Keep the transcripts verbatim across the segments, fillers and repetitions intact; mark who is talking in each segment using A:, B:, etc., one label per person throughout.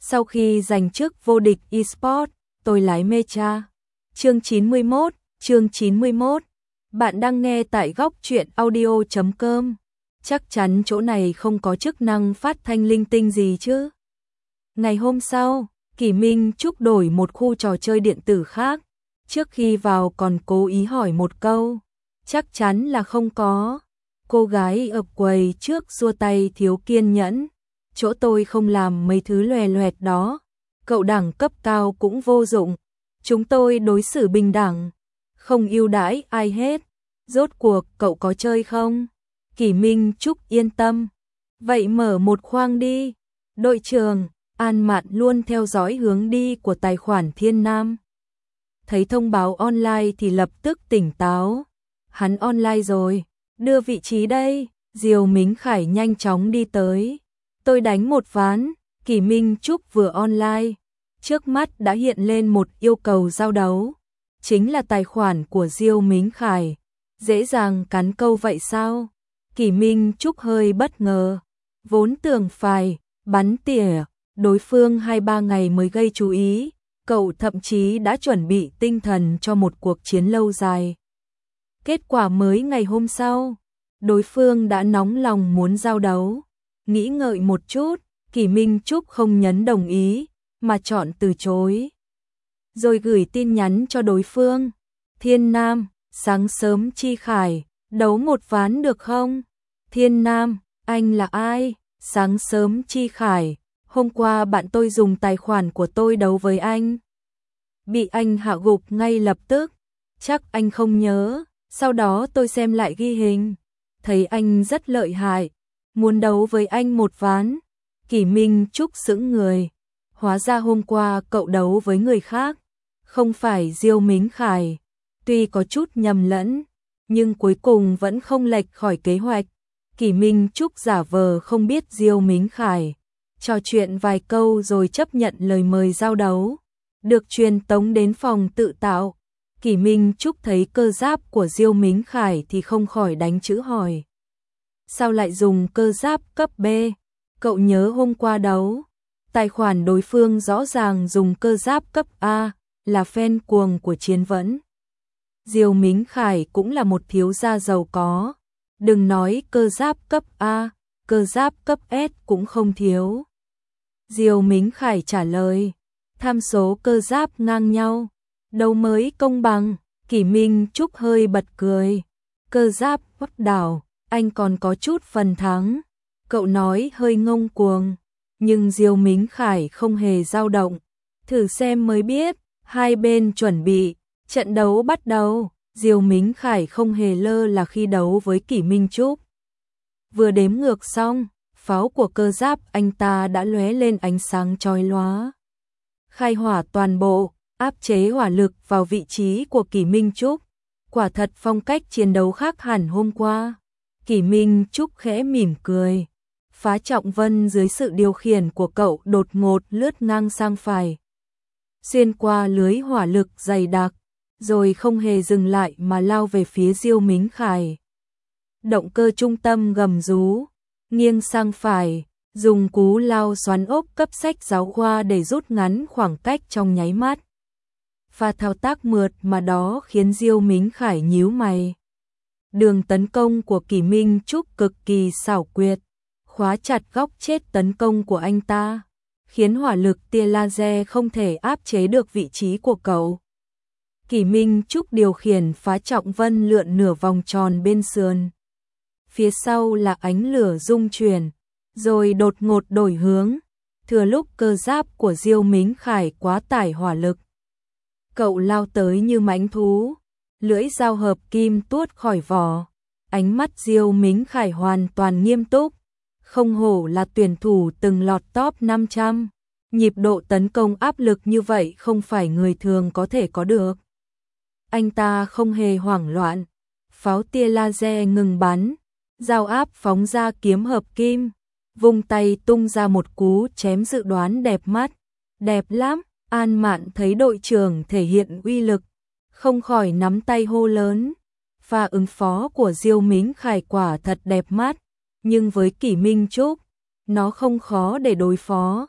A: Sau khi giành chức vô địch eSports, tôi lái Mecha. Chương chín mươi mốt, chương chín mươi mốt. Bạn đang nghe tại góc truyện audio chấm com. Chắc chắn chỗ này không có chức năng phát thanh linh tinh gì chứ. Ngày hôm sau, Kỷ Minh Trúc đổi một khu trò chơi điện tử khác. Trước khi vào còn cố ý hỏi một câu. Chắc chắn là không có. Cô gái ở quầy trước xua tay thiếu kiên nhẫn. Chỗ tôi không làm mấy thứ loè loẹt đó. Cậu đẳng cấp cao cũng vô dụng. Chúng tôi đối xử bình đẳng. Không ưu đãi ai hết. Rốt cuộc cậu có chơi không? Kỷ Minh Trúc yên tâm. Vậy mở một khoang đi. Đội trưởng, An Mạn luôn theo dõi hướng đi của tài khoản Thiên Nam. Thấy thông báo online thì lập tức tỉnh táo. Hắn online rồi. Đưa vị trí đây. Diều Mính Khải nhanh chóng đi tới. Tôi đánh một ván. Kỷ Minh Trúc vừa online. Trước mắt đã hiện lên một yêu cầu giao đấu. Chính là tài khoản của Diêu Mính Khải. Dễ dàng cắn câu vậy sao? Kỷ Minh Trúc hơi bất ngờ. Vốn tưởng phải bắn tỉa đối phương hai ba ngày mới gây chú ý. Cậu thậm chí đã chuẩn bị tinh thần cho một cuộc chiến lâu dài. Kết quả mới ngày hôm sau, đối phương đã nóng lòng muốn giao đấu. Nghĩ ngợi một chút, Kỷ Minh Trúc không nhấn đồng ý, mà chọn từ chối. Rồi gửi tin nhắn cho đối phương. Thiên Nam, sáng sớm Chi Khải, đấu một ván được không? Thiên Nam, anh là ai? Sáng sớm Chi Khải, hôm qua bạn tôi dùng tài khoản của tôi đấu với anh. Bị anh hạ gục ngay lập tức. Chắc anh không nhớ. Sau đó tôi xem lại ghi hình. Thấy anh rất lợi hại. Muốn đấu với anh một ván. Kỷ Minh Trúc sững người. Hóa ra hôm qua cậu đấu với người khác. Không phải Diêu Mính Khải. Tuy có chút nhầm lẫn, nhưng cuối cùng vẫn không lệch khỏi kế hoạch. Kỷ Minh Trúc giả vờ không biết Diêu Mính Khải. Trò chuyện vài câu rồi chấp nhận lời mời giao đấu. Được truyền tống đến phòng tự tạo. Kỷ Minh Trúc thấy cơ giáp của Diêu Mính Khải thì không khỏi đánh chữ hỏi. Sao lại dùng cơ giáp cấp B? Cậu nhớ hôm qua đấu. Tài khoản đối phương rõ ràng dùng cơ giáp cấp A, là fan cuồng của Chiến Vẫn. Diêu Mính Khải cũng là một thiếu gia giàu có. Đừng nói cơ giáp cấp A, cơ giáp cấp S cũng không thiếu. Diêu Mính Khải trả lời. Tham số cơ giáp ngang nhau. Đâu mới công bằng. Kỷ Minh Trúc hơi bật cười. Cơ giáp ấp đảo, anh còn có chút phần thắng. Cậu nói hơi ngông cuồng. Nhưng Diêu Mính Khải không hề dao động. Thử xem mới biết. Hai bên chuẩn bị. Trận đấu bắt đầu. Diêu Mính Khải không hề lơ là khi đấu với Kỷ Minh Trúc. Vừa đếm ngược xong, pháo của cơ giáp anh ta đã lóe lên ánh sáng chói lóa. Khai hỏa toàn bộ, áp chế hỏa lực vào vị trí của Kỷ Minh Trúc. Quả thật phong cách chiến đấu khác hẳn hôm qua. Kỷ Minh Trúc khẽ mỉm cười. Phá Trọng Vân dưới sự điều khiển của cậu đột ngột lướt ngang sang phải. Xuyên qua lưới hỏa lực dày đặc, rồi không hề dừng lại mà lao về phía Diêu Mính Khải. Động cơ trung tâm gầm rú, nghiêng sang phải, dùng cú lao xoắn ốc cấp sách giáo khoa để rút ngắn khoảng cách trong nháy mắt. Pha thao tác mượt mà đó khiến Diêu Mính Khải nhíu mày. Đường tấn công của Kỷ Minh Trúc cực kỳ xảo quyệt, khóa chặt góc chết tấn công của anh ta, khiến hỏa lực tia laser không thể áp chế được vị trí của cậu. Kỷ Minh Trúc điều khiển Phá Trọng Vân lượn nửa vòng tròn bên sườn. Phía sau là ánh lửa rung chuyển, rồi đột ngột đổi hướng, thừa lúc cơ giáp của Diêu Mính Khải quá tải hỏa lực. Cậu lao tới như mãnh thú, lưỡi dao hợp kim tuốt khỏi vỏ. Ánh mắt Diêu Mính Khải hoàn toàn nghiêm túc, không hổ là tuyển thủ từng lọt top năm trăm. Nhịp độ tấn công áp lực như vậy không phải người thường có thể có được. Anh ta không hề hoảng loạn, pháo tia laser ngừng bắn, dao áp phóng ra kiếm hợp kim, vung tay tung ra một cú chém dự đoán đẹp mắt. Đẹp lắm. An Mạn thấy đội trưởng thể hiện uy lực, không khỏi nắm tay hô lớn. Pha ứng phó của Diêu Mính Khải quả thật đẹp mắt, nhưng với Kỷ Minh Trúc, nó không khó để đối phó.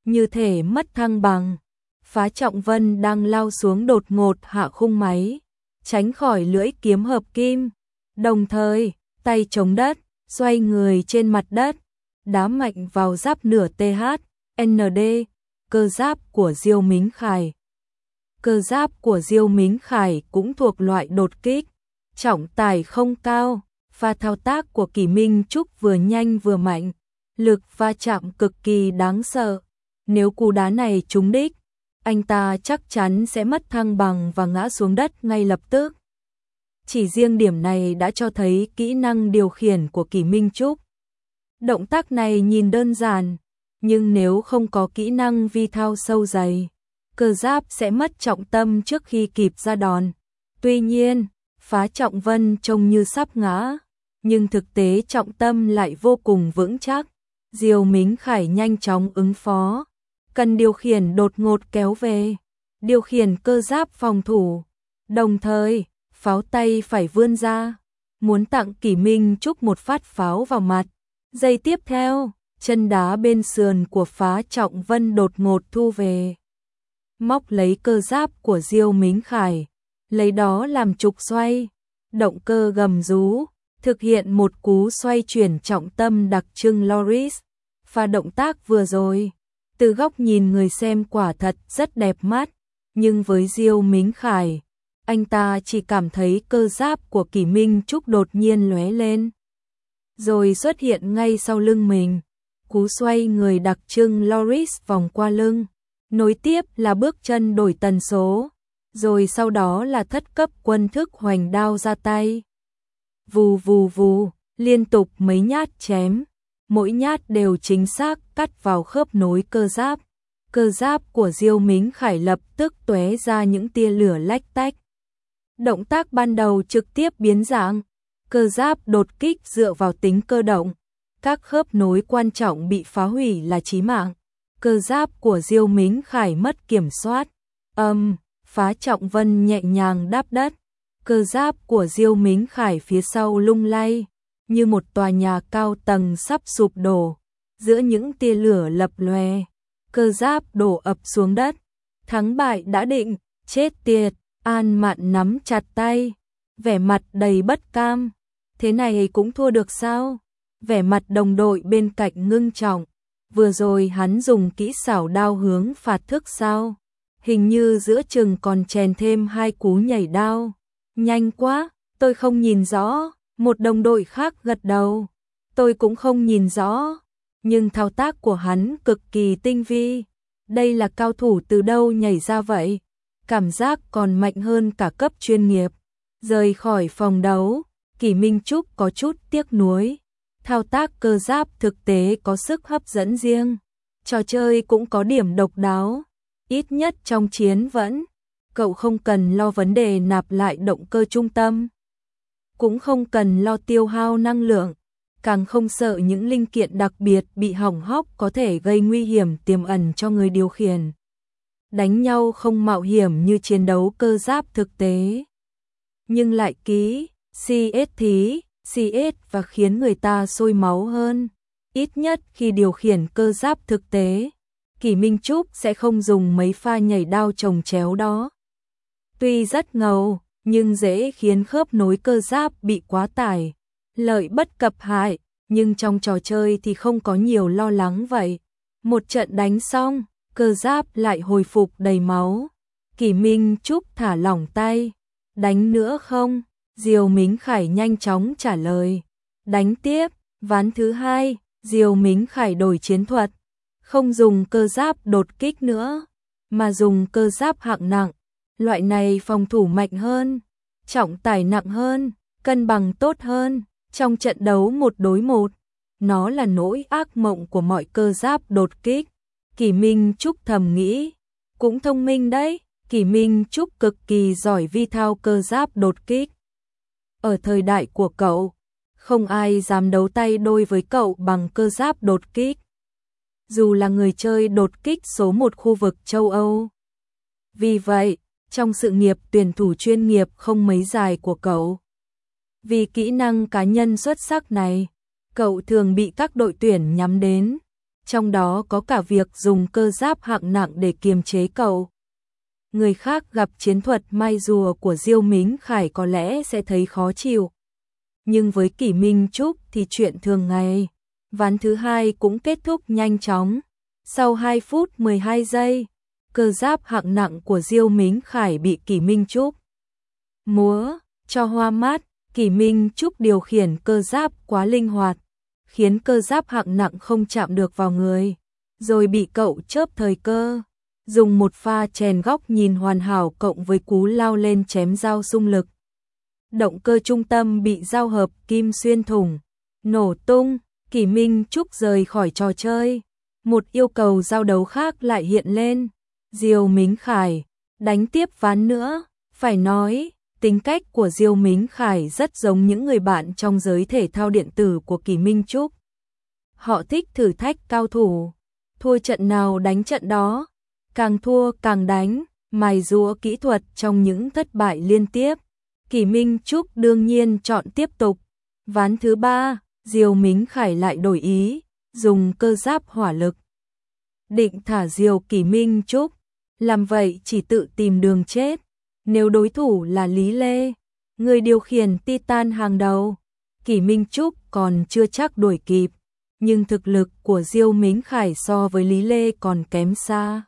A: như thể mất thăng bằng. Phá Trọng Vân đang lao xuống đột ngột hạ khung máy, tránh khỏi lưỡi kiếm hợp kim, đồng thời tay chống đất, xoay người trên mặt đất, đá mạnh vào giáp nửa tê hát en đê, cơ giáp của Diêu Mính Khải. Cơ giáp của Diêu Mính Khải cũng thuộc loại đột kích, trọng tải không cao, pha thao tác của Kỷ Minh Trúc vừa nhanh vừa mạnh, lực va chạm cực kỳ đáng sợ. Nếu cú đá này trúng đích, anh ta chắc chắn sẽ mất thăng bằng và ngã xuống đất ngay lập tức. Chỉ riêng điểm này đã cho thấy kỹ năng điều khiển của Kỷ Minh Trúc. Động tác này nhìn đơn giản, nhưng nếu không có kỹ năng vi thao sâu dày, cơ giáp sẽ mất trọng tâm trước khi kịp ra đòn. Tuy nhiên, Phá Trọng Vân trông như sắp ngã, nhưng thực tế trọng tâm lại vô cùng vững chắc. Diêu Mính Khải nhanh chóng ứng phó, cần điều khiển đột ngột kéo về, điều khiển cơ giáp phòng thủ, đồng thời pháo tay phải vươn ra, muốn tặng Kỷ Minh Trúc một phát pháo vào mặt. Giây tiếp theo, chân đá bên sườn của Phá Trọng Vân đột ngột thu về, móc lấy cơ giáp của Diêu Mính Khải, lấy đó làm trục xoay, động cơ gầm rú, thực hiện một cú xoay chuyển trọng tâm đặc trưng Loris. Và động tác vừa rồi, từ góc nhìn người xem quả thật rất đẹp mắt, nhưng với Diêu Mính Khải, anh ta chỉ cảm thấy cơ giáp của Kỷ Minh Trúc đột nhiên lóe lên, rồi xuất hiện ngay sau lưng mình. Cú xoay người đặc trưng Loris vòng qua lưng, nối tiếp là bước chân đổi tần số, rồi sau đó là thất cấp quân thức hoành đao ra tay. Vù vù vù, liên tục mấy nhát chém, mỗi nhát đều chính xác cắt vào khớp nối cơ giáp. Cơ giáp của Diêu Mính Khải lập tức tóe ra những tia lửa lách tách. Động tác ban đầu trực tiếp biến dạng, cơ giáp đột kích dựa vào tính cơ động, các khớp nối quan trọng bị phá hủy là chí mạng. Cơ giáp của Diêu Mính Khải mất kiểm soát, âm, um, Phá Trọng Vân nhẹ nhàng đáp đất. Cơ giáp của Diêu Mính Khải phía sau lung lay, như một tòa nhà cao tầng sắp sụp đổ, giữa những tia lửa lập lòe, cơ giáp đổ ập xuống đất. Thắng bại đã định, chết tiệt, An Mạn nắm chặt tay, vẻ mặt đầy bất cam, thế này cũng thua được sao? Vẻ mặt đồng đội bên cạnh ngưng trọng, vừa rồi hắn dùng kỹ xảo đao hướng phạt thức sao? Hình như giữa chừng còn chèn thêm hai cú nhảy đao. Nhanh quá, tôi không nhìn rõ. Một đồng đội khác gật đầu. Tôi cũng không nhìn rõ, nhưng thao tác của hắn cực kỳ tinh vi. Đây là cao thủ từ đâu nhảy ra vậy? Cảm giác còn mạnh hơn cả cấp chuyên nghiệp. Rời khỏi phòng đấu, Kỷ Minh Trúc có chút tiếc nuối. Thao tác cơ giáp thực tế có sức hấp dẫn riêng. Trò chơi cũng có điểm độc đáo. Ít nhất trong chiến vẫn, cậu không cần lo vấn đề nạp lại động cơ trung tâm, cũng không cần lo tiêu hao năng lượng, càng không sợ những linh kiện đặc biệt bị hỏng hóc có thể gây nguy hiểm tiềm ẩn cho người điều khiển. Đánh nhau không mạo hiểm như chiến đấu cơ giáp thực tế, nhưng lại ký xê ét thí, xê ét và khiến người ta sôi máu hơn. Ít nhất khi điều khiển cơ giáp thực tế, Kỷ Minh Trúc sẽ không dùng mấy pha nhảy đao chồng chéo đó. Tuy rất ngầu, nhưng dễ khiến khớp nối cơ giáp bị quá tải. Lợi bất cập hại, nhưng trong trò chơi thì không có nhiều lo lắng vậy. Một trận đánh xong, cơ giáp lại hồi phục đầy máu. Kỷ Minh Trúc thả lỏng tay. Đánh nữa không? Diêu Mính Khải nhanh chóng trả lời. Đánh tiếp, ván thứ hai, Diêu Mính Khải đổi chiến thuật. Không dùng cơ giáp đột kích nữa, mà dùng cơ giáp hạng nặng. Loại này phòng thủ mạnh hơn, trọng tải nặng hơn, cân bằng tốt hơn. Trong trận đấu một đối một, nó là nỗi ác mộng của mọi cơ giáp đột kích. Kỷ Minh Trúc thầm nghĩ, cũng thông minh đấy. Kỷ Minh Trúc cực kỳ giỏi vi thao cơ giáp đột kích. Ở thời đại của cậu, không ai dám đấu tay đôi với cậu bằng cơ giáp đột kích. Dù là người chơi đột kích số một khu vực châu Âu. Vì vậy, trong sự nghiệp tuyển thủ chuyên nghiệp không mấy dài của cậu, vì kỹ năng cá nhân xuất sắc này, cậu thường bị các đội tuyển nhắm đến. trong đó có cả việc dùng cơ giáp hạng nặng để kiềm chế cậu. Người khác gặp chiến thuật mai rùa của Diêu Mính Khải có lẽ sẽ thấy khó chịu. Nhưng với Kỷ Minh Trúc thì chuyện thường ngày. Ván thứ hai cũng kết thúc nhanh chóng. Sau hai phút mười hai giây, cơ giáp hạng nặng của Diêu Mính Khải bị Kỷ Minh Trúc múa cho hoa mắt. Kỷ Minh Trúc điều khiển cơ giáp quá linh hoạt, khiến cơ giáp hạng nặng không chạm được vào người, rồi bị cậu chớp thời cơ. Dùng một pha chèn góc nhìn hoàn hảo cộng với cú lao lên chém dao xung lực. Động cơ trung tâm bị dao hợp kim xuyên thủng, nổ tung, Kỷ Minh Trúc rời khỏi trò chơi. Một yêu cầu giao đấu khác lại hiện lên. Diêu Mính Khải, đánh tiếp ván nữa. Phải nói, tính cách của Diêu Mính Khải rất giống những người bạn trong giới thể thao điện tử của Kỷ Minh Trúc. Họ thích thử thách cao thủ, thua trận nào đánh trận đó, càng thua càng đánh, mài giũa kỹ thuật trong những thất bại liên tiếp. Kỷ Minh Trúc đương nhiên chọn tiếp tục. Ván thứ ba, Diêu Mính Khải lại đổi ý, dùng cơ giáp hỏa lực. Định thả diều Kỷ Minh Trúc, làm vậy chỉ tự tìm đường chết. Nếu đối thủ là Lý Lê, người điều khiển Titan hàng đầu, Kỷ Minh Trúc còn chưa chắc đuổi kịp, nhưng thực lực của Diêu Mính Khải so với Lý Lê còn kém xa.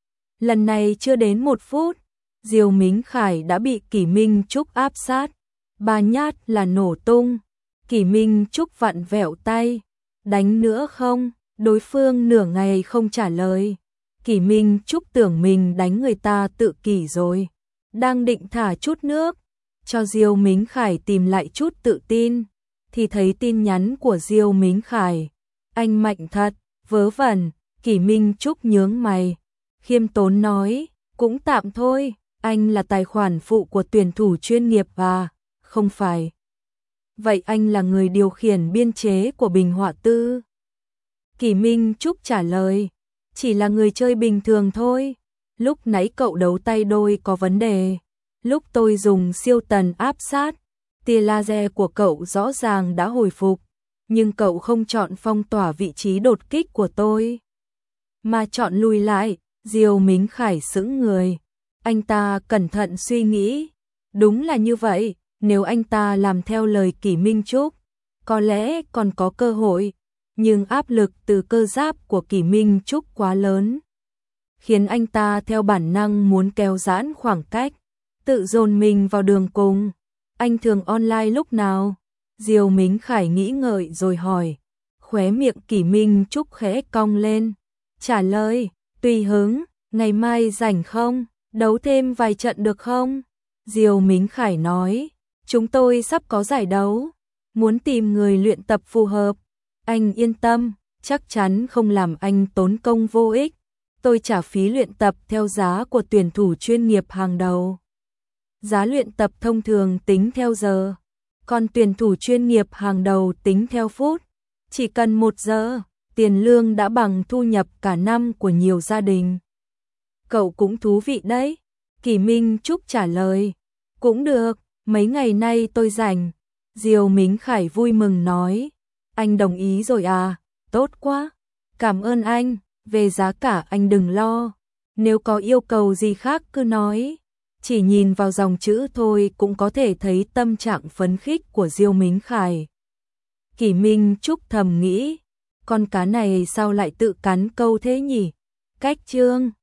A: Lần này chưa đến một phút, Diêu Mính Khải đã bị Kỷ Minh Trúc áp sát, ba nhát là nổ tung. Kỷ Minh Trúc vặn vẹo tay, đánh nữa không? Đối phương nửa ngày không trả lời. Kỷ Minh Trúc tưởng mình đánh người ta tự kỷ rồi, đang định thả chút nước cho Diêu Mính Khải tìm lại chút tự tin, thì thấy tin nhắn của Diêu Mính Khải. Anh mạnh thật, vớ vẩn. Kỷ Minh Trúc nhướng mày, khiêm tốn nói, cũng tạm thôi, anh là tài khoản phụ của tuyển thủ chuyên nghiệp à? Không phải. Vậy anh là người điều khiển biên chế của Bình Họa Tư? Kỷ Minh Trúc trả lời, chỉ là người chơi bình thường thôi. Lúc nãy cậu đấu tay đôi có vấn đề. Lúc tôi dùng siêu tần áp sát, tia laser của cậu rõ ràng đã hồi phục, nhưng cậu không chọn phong tỏa vị trí đột kích của tôi, mà chọn lùi lại. Diêu Mính Khải sững người. Anh ta cẩn thận suy nghĩ. Đúng là như vậy, nếu anh ta làm theo lời Kỷ Minh Trúc, có lẽ còn có cơ hội. Nhưng áp lực từ cơ giáp của Kỷ Minh Trúc quá lớn, khiến anh ta theo bản năng muốn kéo giãn khoảng cách, tự dồn mình vào đường cùng. Anh thường online lúc nào? Diêu Mính Khải nghĩ ngợi rồi hỏi. Khóe miệng Kỷ Minh Trúc khẽ cong lên, trả lời, tùy hứng. Ngày mai rảnh không? Đấu thêm vài trận được không? Diêu Mính Khải nói, chúng tôi sắp có giải đấu, muốn tìm người luyện tập phù hợp. Anh yên tâm, chắc chắn không làm anh tốn công vô ích. Tôi trả phí luyện tập theo giá của tuyển thủ chuyên nghiệp hàng đầu. Giá luyện tập thông thường tính theo giờ, còn tuyển thủ chuyên nghiệp hàng đầu tính theo phút. Chỉ cần một giờ, tiền lương đã bằng thu nhập cả năm của nhiều gia đình. Cậu cũng thú vị đấy. Kỷ Minh Trúc trả lời, cũng được, mấy ngày nay tôi rảnh. Diêu Mính Khải vui mừng nói, anh đồng ý rồi à? Tốt quá, cảm ơn anh. Về giá cả anh đừng lo, nếu có yêu cầu gì khác cứ nói. Chỉ nhìn vào dòng chữ thôi cũng có thể thấy tâm trạng phấn khích của Diêu Mính Khải. Kỷ Minh Trúc thầm nghĩ, con cá này sao lại tự cắn câu thế nhỉ? Cách chương